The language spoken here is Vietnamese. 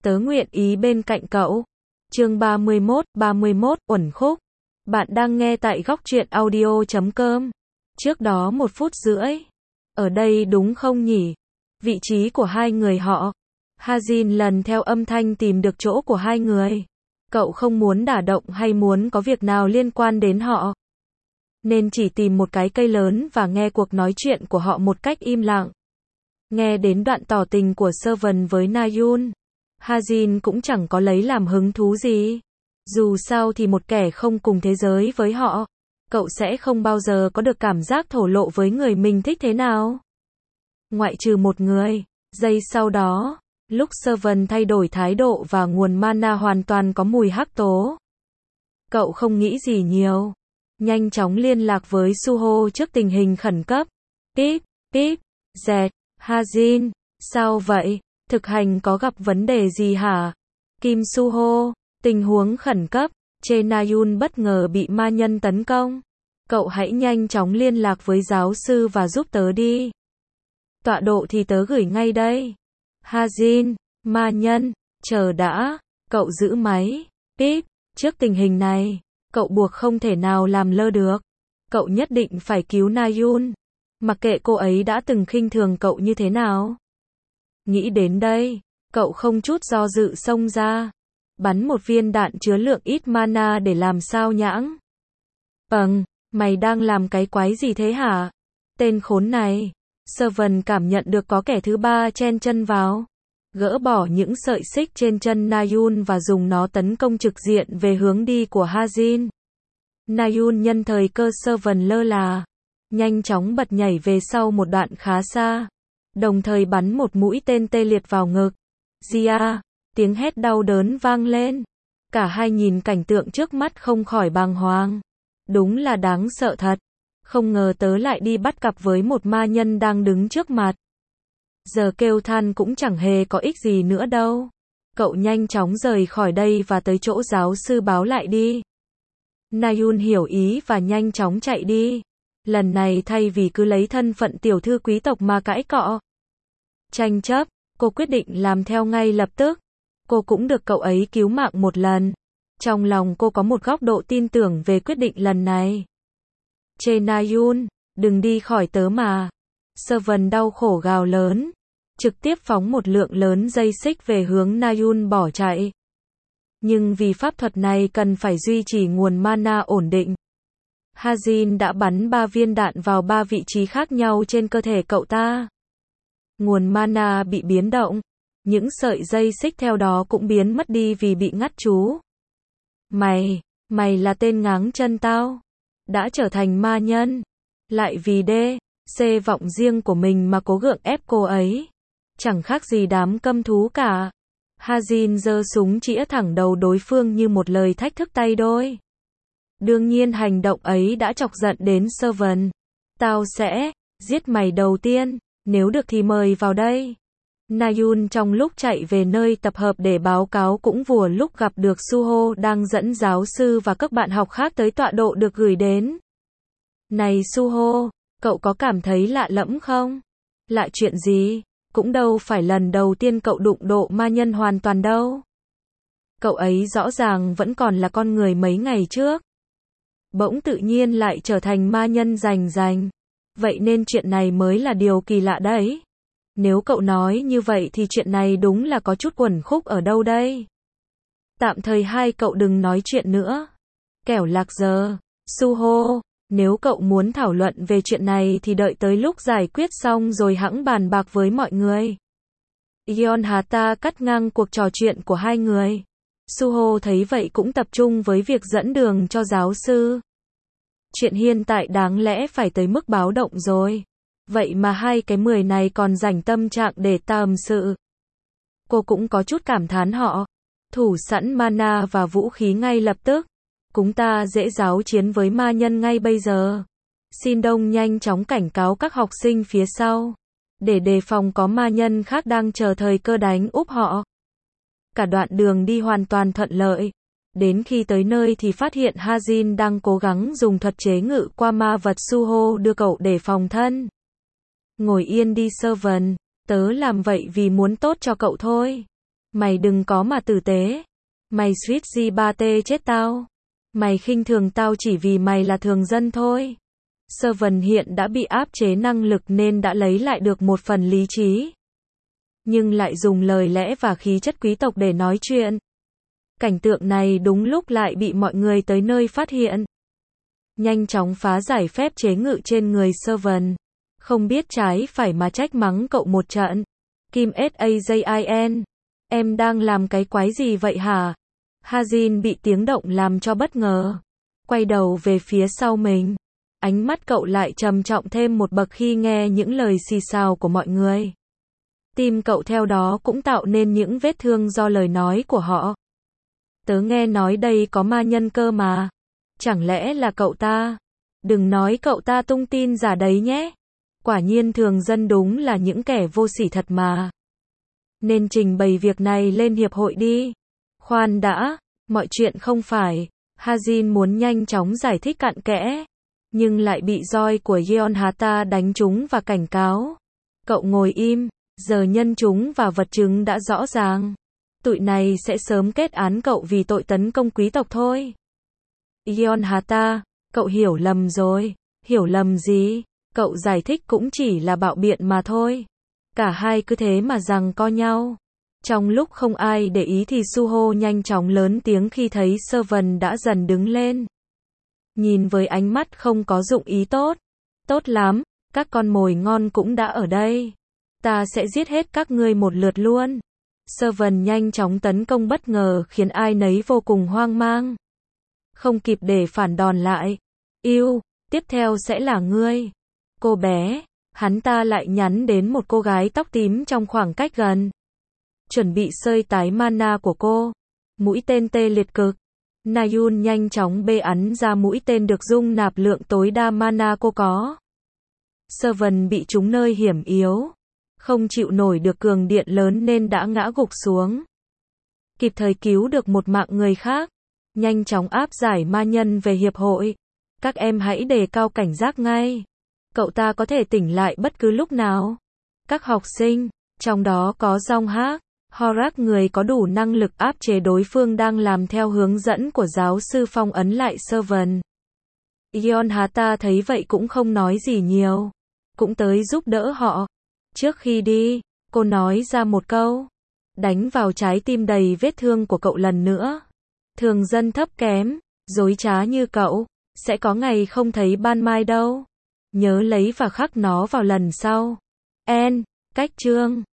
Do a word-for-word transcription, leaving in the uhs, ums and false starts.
tớ nguyện ý bên cạnh cậu. Chương ba mươi mốt, ba mươi mốt, uẩn khúc. Bạn đang nghe tại góc truyện audio chấm com. Trước đó một phút rưỡi. Ở đây đúng không nhỉ? Vị trí của hai người họ. Hazin lần theo âm thanh tìm được chỗ của hai người. Cậu không muốn đả động hay muốn có việc nào liên quan đến họ. Nên chỉ tìm một cái cây lớn và nghe cuộc nói chuyện của họ một cách im lặng. Nghe đến đoạn tỏ tình của Servant với Nayun, Hazin cũng chẳng có lấy làm hứng thú gì. Dù sao thì một kẻ không cùng thế giới với họ, cậu sẽ không bao giờ có được cảm giác thổ lộ với người mình thích thế nào. Ngoại trừ một người, giây sau đó, lúc Servant thay đổi thái độ và nguồn mana hoàn toàn có mùi hắc tố. Cậu không nghĩ gì nhiều. Nhanh chóng liên lạc với Suho trước tình hình khẩn cấp. Pip, pip, dẹt, Hazin, sao vậy? Thực hành có gặp vấn đề gì hả? Kim Suho, tình huống khẩn cấp, Che Nayun bất ngờ bị ma nhân tấn công. Cậu hãy nhanh chóng liên lạc với giáo sư và giúp tớ đi. Tọa độ thì tớ gửi ngay đây. Hazin, ma nhân, chờ đã, cậu giữ máy. Pip, trước tình hình này, cậu buộc không thể nào làm lơ được. Cậu nhất định phải cứu Nayun. Mặc kệ cô ấy đã từng khinh thường cậu như thế nào. Nghĩ đến đây, cậu không chút do dự xông ra. Bắn một viên đạn chứa lượng ít mana để làm sao nhãng. Ừm, mày đang làm cái quái gì thế hả? Tên khốn này. Servant cảm nhận được có kẻ thứ ba chen chân vào. Gỡ bỏ những sợi xích trên chân Nayun và dùng nó tấn công trực diện về hướng đi của Hazin. Nayun nhân thời cơ Servant lơ là, nhanh chóng bật nhảy về sau một đoạn khá xa, đồng thời bắn một mũi tên tê liệt vào ngực. Zia, tiếng hét đau đớn vang lên. Cả hai nhìn cảnh tượng trước mắt không khỏi bàng hoàng. Đúng là đáng sợ thật. Không ngờ tớ lại đi bắt cặp với một ma nhân đang đứng trước mặt. Giờ kêu than cũng chẳng hề có ích gì nữa đâu. Cậu nhanh chóng rời khỏi đây và tới chỗ giáo sư báo lại đi. Nayun hiểu ý và nhanh chóng chạy đi. Lần này thay vì cứ lấy thân phận tiểu thư quý tộc mà cãi cọ, tranh chấp, cô quyết định làm theo ngay lập tức. Cô cũng được cậu ấy cứu mạng một lần. Trong lòng cô có một góc độ tin tưởng về quyết định lần này. Che Nayun, đừng đi khỏi tớ mà. Servant đau khổ gào lớn, trực tiếp phóng một lượng lớn dây xích về hướng Nayun bỏ chạy. Nhưng vì pháp thuật này cần phải duy trì nguồn mana ổn định, Hazin đã bắn ba viên đạn vào ba vị trí khác nhau trên cơ thể cậu ta. Nguồn mana bị biến động, những sợi dây xích theo đó cũng biến mất đi vì bị ngắt chú. Mày, mày là tên ngáng chân tao, đã trở thành ma nhân, lại vì đê, xê vọng riêng của mình mà cố gượng ép cô ấy. Chẳng khác gì đám câm thú cả. Hazin giơ súng chĩa thẳng đầu đối phương như một lời thách thức tay đôi. Đương nhiên hành động ấy đã chọc giận đến Servant. Tao sẽ giết mày đầu tiên, nếu được thì mời vào đây. Nayun trong lúc chạy về nơi tập hợp để báo cáo cũng vừa lúc gặp được Suho đang dẫn giáo sư và các bạn học khác tới tọa độ được gửi đến. Này Suho, cậu có cảm thấy lạ lẫm không? Lạ chuyện gì? Cũng đâu phải lần đầu tiên cậu đụng độ ma nhân hoàn toàn đâu. Cậu ấy rõ ràng vẫn còn là con người mấy ngày trước. Bỗng tự nhiên lại trở thành ma nhân rành rành. Vậy nên chuyện này mới là điều kỳ lạ đấy. Nếu cậu nói như vậy thì chuyện này đúng là có chút uẩn khúc ở đâu đây. Tạm thời hai cậu đừng nói chuyện nữa. Kẻo lạc giờ. Suho, nếu cậu muốn thảo luận về chuyện này thì đợi tới lúc giải quyết xong rồi hẵng bàn bạc với mọi người. Yeon Hata cắt ngang cuộc trò chuyện của hai người. Suho thấy vậy cũng tập trung với việc dẫn đường cho giáo sư. Chuyện hiện tại đáng lẽ phải tới mức báo động rồi. Vậy mà hai cái mười này còn dành tâm trạng để tâm sự. Cô cũng có chút cảm thán họ. Thủ sẵn mana và vũ khí ngay lập tức. Chúng ta dễ giáo chiến với ma nhân ngay bây giờ. Xin Đông nhanh chóng cảnh cáo các học sinh phía sau. Để đề phòng có ma nhân khác đang chờ thời cơ đánh úp họ. Cả đoạn đường đi hoàn toàn thuận lợi. Đến khi tới nơi thì phát hiện Hazin đang cố gắng dùng thuật chế ngự qua ma vật Suho đưa cậu để phòng thân. Ngồi yên đi Servant, tớ làm vậy vì muốn tốt cho cậu thôi. Mày đừng có mà tử tế. Mày suýt gì ba tê chết tao. Mày khinh thường tao chỉ vì mày là thường dân thôi. Servant hiện đã bị áp chế năng lực nên đã lấy lại được một phần lý trí. Nhưng lại dùng lời lẽ và khí chất quý tộc để nói chuyện. Cảnh tượng này đúng lúc lại bị mọi người tới nơi phát hiện. Nhanh chóng phá giải phép chế ngự trên người Servant. Không biết trái phải mà trách mắng cậu một trận. Kim Sajin. Em đang làm cái quái gì vậy hả? Hazin bị tiếng động làm cho bất ngờ. Quay đầu về phía sau mình. Ánh mắt cậu lại trầm trọng thêm một bậc khi nghe những lời xì xào của mọi người. Tim cậu theo đó cũng tạo nên những vết thương do lời nói của họ. Tớ nghe nói đây có ma nhân cơ mà. Chẳng lẽ là cậu ta? Đừng nói cậu ta tung tin giả đấy nhé. Quả nhiên thường dân đúng là những kẻ vô sỉ thật mà. Nên trình bày việc này lên hiệp hội đi. Khoan đã, mọi chuyện không phải. Hazin muốn nhanh chóng giải thích cặn kẽ. Nhưng lại bị roi của Yeonhata đánh trúng và cảnh cáo. Cậu ngồi im, giờ nhân chứng và vật chứng đã rõ ràng. Tụi này sẽ sớm kết án cậu vì tội tấn công quý tộc thôi. Yeonhata, cậu hiểu lầm rồi. Hiểu lầm gì? Cậu giải thích cũng chỉ là bạo biện mà thôi. Cả hai cứ thế mà giằng co nhau. Trong lúc không ai để ý thì Suho nhanh chóng lớn tiếng khi thấy Servant đã dần đứng lên. Nhìn với ánh mắt không có dụng ý tốt. Tốt lắm, các con mồi ngon cũng đã ở đây. Ta sẽ giết hết các ngươi một lượt luôn. Servant nhanh chóng tấn công bất ngờ khiến ai nấy vô cùng hoang mang. Không kịp để phản đòn lại. Yêu, tiếp theo sẽ là ngươi. Cô bé, hắn ta lại nhắn đến một cô gái tóc tím trong khoảng cách gần. Chuẩn bị sơi tái mana của cô. Mũi tên tê liệt cực. Nayun nhanh chóng bê ắn ra mũi tên được dung nạp lượng tối đa mana cô có. Servant bị trúng nơi hiểm yếu. Không chịu nổi được cường điện lớn nên đã ngã gục xuống. Kịp thời cứu được một mạng người khác. Nhanh chóng áp giải ma nhân về hiệp hội. Các em hãy đề cao cảnh giác ngay. Cậu ta có thể tỉnh lại bất cứ lúc nào. Các học sinh, trong đó có Dong Hak, Horak người có đủ năng lực áp chế đối phương đang làm theo hướng dẫn của giáo sư phong ấn lại Servant. Yeonhata thấy vậy cũng không nói gì nhiều. Cũng tới giúp đỡ họ. Trước khi đi, cô nói ra một câu. Đánh vào trái tim đầy vết thương của cậu lần nữa. Thường dân thấp kém, dối trá như cậu, sẽ có ngày không thấy ban mai đâu. Nhớ lấy và khắc nó vào lần sau. N. Cách chương